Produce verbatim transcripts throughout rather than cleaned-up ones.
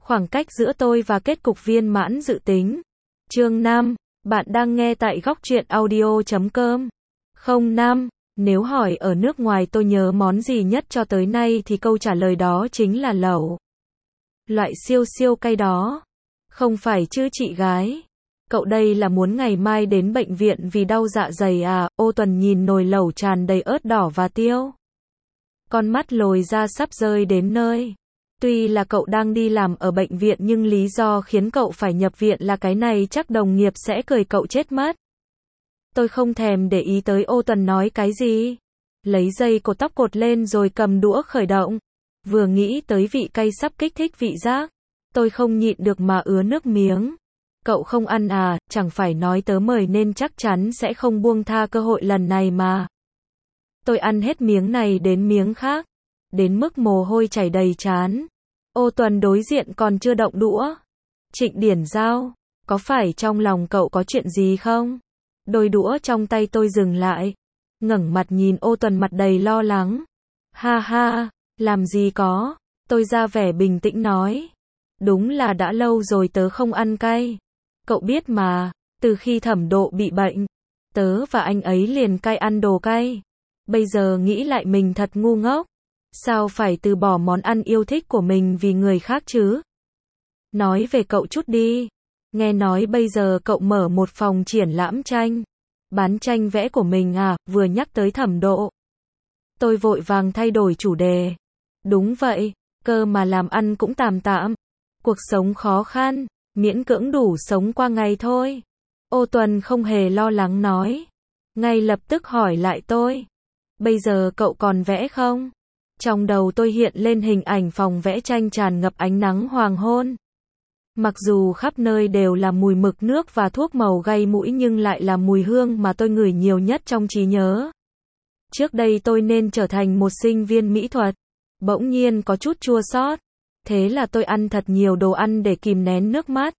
Khoảng cách giữa tôi và kết cục viên mãn dự tính. Chương năm. Bạn đang nghe tại góc truyện audio chấm com. Không năm. Nếu hỏi ở nước ngoài tôi nhớ món gì nhất cho tới nay thì câu trả lời đó chính là lẩu. Loại siêu siêu cay đó. Không phải chứ chị gái. Cậu đây là muốn ngày mai đến bệnh viện vì đau dạ dày à? Ô Tuần nhìn nồi lẩu tràn đầy ớt đỏ và tiêu. Con mắt lồi ra sắp rơi đến nơi. Tuy là cậu đang đi làm ở bệnh viện nhưng lý do khiến cậu phải nhập viện là cái này chắc đồng nghiệp sẽ cười cậu chết mất. Tôi không thèm để ý tới Ô Tuần nói cái gì. Lấy dây cột tóc cột lên rồi cầm đũa khởi động. Vừa nghĩ tới vị cay sắp kích thích vị giác. Tôi không nhịn được mà ứa nước miếng. Cậu không ăn à? Chẳng phải nói tớ mời nên chắc chắn sẽ không buông tha cơ hội lần này mà. Tôi ăn hết miếng này đến miếng khác. Đến mức mồ hôi chảy đầy trán. Ô Tuần đối diện còn chưa động đũa. Trịnh Điển Giao, có phải trong lòng cậu có chuyện gì không? Đôi đũa trong tay tôi dừng lại. Ngẩng mặt nhìn Ô Tuần mặt đầy lo lắng. Ha ha, làm gì có. Tôi ra vẻ bình tĩnh nói. Đúng là đã lâu rồi tớ không ăn cay. Cậu biết mà, từ khi Thẩm Độ bị bệnh, tớ và anh ấy liền cai ăn đồ cay. Bây giờ nghĩ lại mình thật ngu ngốc. Sao phải từ bỏ món ăn yêu thích của mình vì người khác chứ? Nói về cậu chút đi. Nghe nói bây giờ cậu mở một phòng triển lãm tranh. Bán tranh vẽ của mình à? Vừa nhắc tới Thẩm Độ. Tôi vội vàng thay đổi chủ đề. Đúng vậy, cơ mà làm ăn cũng tạm tạm. Cuộc sống khó khăn, miễn cưỡng đủ sống qua ngày thôi. Ô Tuần không hề lo lắng nói. Ngay lập tức hỏi lại tôi. Bây giờ cậu còn vẽ không? Trong đầu tôi hiện lên hình ảnh phòng vẽ tranh tràn ngập ánh nắng hoàng hôn. Mặc dù khắp nơi đều là mùi mực nước và thuốc màu gây mũi nhưng lại là mùi hương mà tôi ngửi nhiều nhất trong trí nhớ. Trước đây tôi nên trở thành một sinh viên mỹ thuật. Bỗng nhiên có chút chua xót. Thế là tôi ăn thật nhiều đồ ăn để kìm nén nước mắt.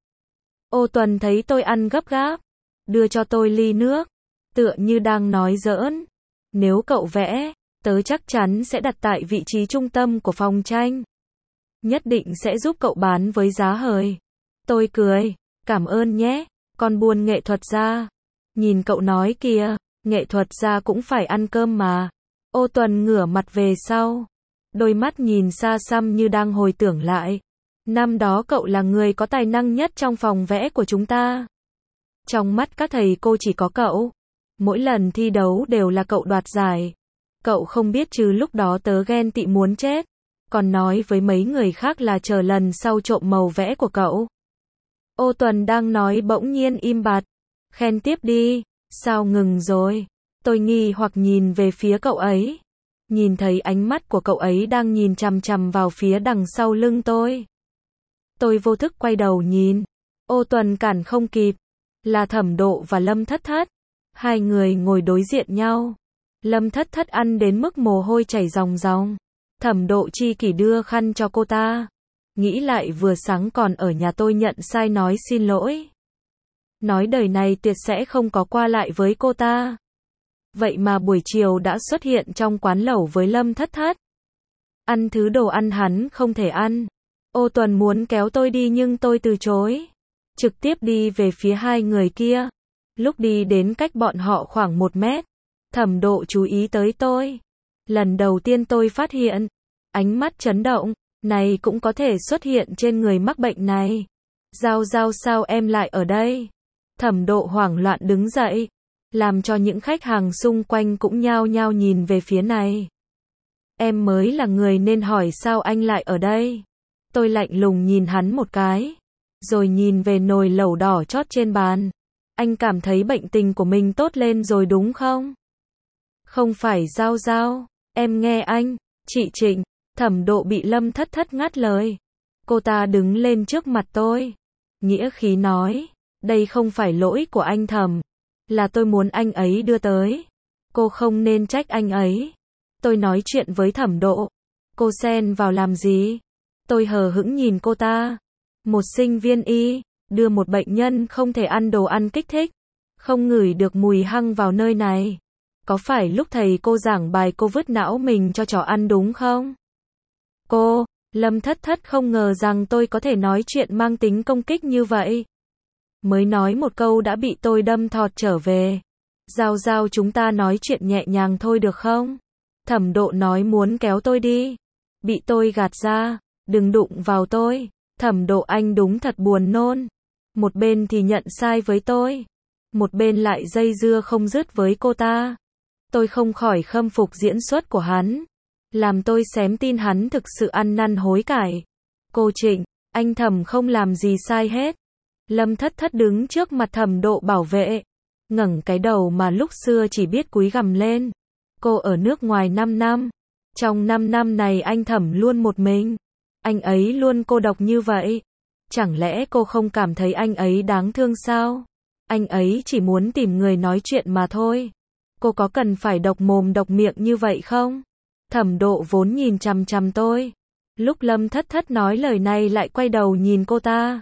Ô Tuần thấy tôi ăn gấp gáp. Đưa cho tôi ly nước. Tựa như đang nói giỡn. Nếu cậu vẽ, tớ chắc chắn sẽ đặt tại vị trí trung tâm của phòng tranh. Nhất định sẽ giúp cậu bán với giá hời. Tôi cười. Cảm ơn nhé. Con buôn nghệ thuật gia. Nhìn cậu nói kìa. Nghệ thuật gia cũng phải ăn cơm mà. Ô Tuần ngửa mặt về sau. Đôi mắt nhìn xa xăm như đang hồi tưởng lại. Năm đó cậu là người có tài năng nhất trong phòng vẽ của chúng ta. Trong mắt các thầy cô chỉ có cậu. Mỗi lần thi đấu đều là cậu đoạt giải. Cậu không biết chứ lúc đó tớ ghen tị muốn chết. Còn nói với mấy người khác là chờ lần sau trộm màu vẽ của cậu. Ô Tuần đang nói bỗng nhiên im bặt. Khen tiếp đi. Sao ngừng rồi? Tôi nghi hoặc nhìn về phía cậu ấy. Nhìn thấy ánh mắt của cậu ấy đang nhìn chằm chằm vào phía đằng sau lưng tôi. Tôi vô thức quay đầu nhìn. Ô Tuần cản không kịp. Là Thẩm Độ và Lâm Thất Thất. Hai người ngồi đối diện nhau. Lâm Thất Thất ăn đến mức mồ hôi chảy ròng ròng. Thẩm Độ chi kỷ đưa khăn cho cô ta. Nghĩ lại vừa sáng còn ở nhà tôi nhận sai nói xin lỗi. Nói đời này tuyệt sẽ không có qua lại với cô ta. Vậy mà buổi chiều đã xuất hiện trong quán lẩu với Lâm Thất Thất. Ăn thứ đồ ăn hắn không thể ăn. Ô Tuần muốn kéo tôi đi nhưng tôi từ chối. Trực tiếp đi về phía hai người kia. Lúc đi đến cách bọn họ khoảng một mét. Thẩm Độ chú ý tới tôi. Lần đầu tiên tôi phát hiện. Ánh mắt chấn động. Này cũng có thể xuất hiện trên người mắc bệnh này. Giao Giao sao em lại ở đây? Thẩm Độ hoảng loạn đứng dậy. Làm cho những khách hàng xung quanh cũng nhao nhao nhìn về phía này. Em mới là người nên hỏi sao anh lại ở đây. Tôi lạnh lùng nhìn hắn một cái. Rồi nhìn về nồi lẩu đỏ chót trên bàn. Anh cảm thấy bệnh tình của mình tốt lên rồi đúng không? Không phải Giao Giao. Em nghe anh. Chị Trịnh. Thẩm Độ bị Lâm Thất Thất ngắt lời. Cô ta đứng lên trước mặt tôi. Nghĩa khí nói. Đây không phải lỗi của anh Thẩm. Là tôi muốn anh ấy đưa tới. Cô không nên trách anh ấy. Tôi nói chuyện với Thẩm Độ. Cô xen vào làm gì? Tôi hờ hững nhìn cô ta. Một sinh viên y, đưa một bệnh nhân không thể ăn đồ ăn kích thích. Không ngửi được mùi hăng vào nơi này. Có phải lúc thầy cô giảng bài cô vứt não mình cho chó ăn đúng không? Cô, Lâm Thất Thất không ngờ rằng tôi có thể nói chuyện mang tính công kích như vậy. Mới nói một câu đã bị tôi đâm thọt trở về. Giao Giao, chúng ta nói chuyện nhẹ nhàng thôi được không? Thẩm Độ nói muốn kéo tôi đi. Bị tôi gạt ra. Đừng đụng vào tôi. Thẩm Độ, anh đúng thật buồn nôn. Một bên thì nhận sai với tôi, một bên lại dây dưa không dứt với cô ta. Tôi không khỏi khâm phục diễn xuất của hắn, làm tôi xém tin hắn thực sự ăn năn hối cải. Cô Trịnh, anh Thẩm không làm gì sai hết. Lâm Thất Thất đứng trước mặt Thẩm Độ bảo vệ, ngẩng cái đầu mà lúc xưa chỉ biết cúi gằm lên. Cô ở nước ngoài năm năm, trong năm năm này anh Thẩm luôn một mình, anh ấy luôn cô độc như vậy. Chẳng lẽ cô không cảm thấy anh ấy đáng thương sao? Anh ấy chỉ muốn tìm người nói chuyện mà thôi. Cô có cần phải độc mồm độc miệng như vậy không? Thẩm Độ vốn nhìn chằm chằm tôi. Lúc Lâm Thất Thất nói lời này lại quay đầu nhìn cô ta.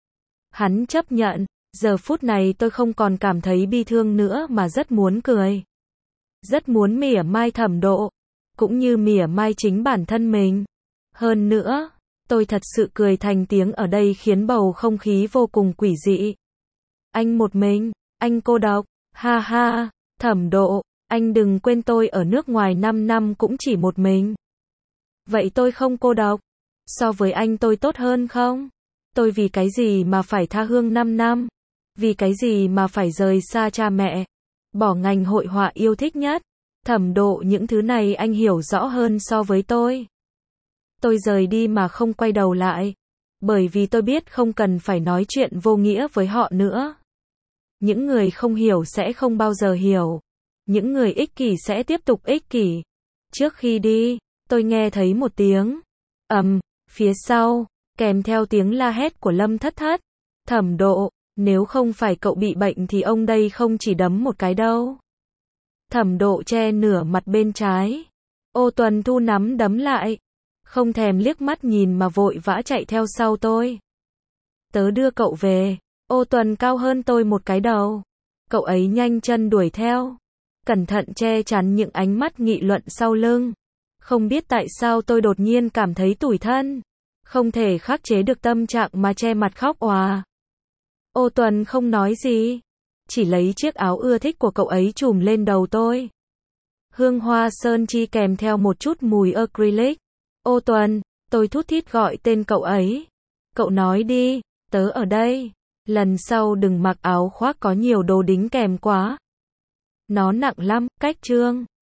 Hắn chấp nhận. Giờ phút này tôi không còn cảm thấy bi thương nữa mà rất muốn cười. Rất muốn mỉa mai Thẩm Độ. Cũng như mỉa mai chính bản thân mình. Hơn nữa, tôi thật sự cười thành tiếng ở đây khiến bầu không khí vô cùng quỷ dị. Anh một mình, anh cô độc, ha ha, Thẩm Độ, anh đừng quên tôi ở nước ngoài năm năm cũng chỉ một mình. Vậy tôi không cô độc, so với anh tôi tốt hơn không? Tôi vì cái gì mà phải tha hương năm năm? Vì cái gì mà phải rời xa cha mẹ? Bỏ ngành hội họa yêu thích nhất? Thẩm Độ, những thứ này anh hiểu rõ hơn so với tôi. Tôi rời đi mà không quay đầu lại, bởi vì tôi biết không cần phải nói chuyện vô nghĩa với họ nữa. Những người không hiểu sẽ không bao giờ hiểu. Những người ích kỷ sẽ tiếp tục ích kỷ. Trước khi đi, tôi nghe thấy một tiếng ầm phía sau, kèm theo tiếng la hét của Lâm Thất Thất. Thẩm Độ, nếu không phải cậu bị bệnh thì ông đây không chỉ đấm một cái đâu. Thẩm Độ che nửa mặt bên trái. Ô Tuần Thu nắm đấm lại, không thèm liếc mắt nhìn mà vội vã chạy theo sau tôi. Tớ đưa cậu về. Ô Tuần cao hơn tôi một cái đầu. Cậu ấy nhanh chân đuổi theo, cẩn thận che chắn những ánh mắt nghị luận sau lưng. Không biết tại sao tôi đột nhiên cảm thấy tủi thân, không thể khắc chế được tâm trạng mà che mặt khóc òa. Ô Tuần không nói gì, chỉ lấy chiếc áo ưa thích của cậu ấy trùm lên đầu tôi. Hương hoa sơn chi kèm theo một chút mùi acrylic. Ô Tuần, tôi thút thít gọi tên cậu ấy. Cậu nói đi, tớ ở đây. Lần sau đừng mặc áo khoác có nhiều đồ đính kèm quá. Nó nặng lắm, cách trương.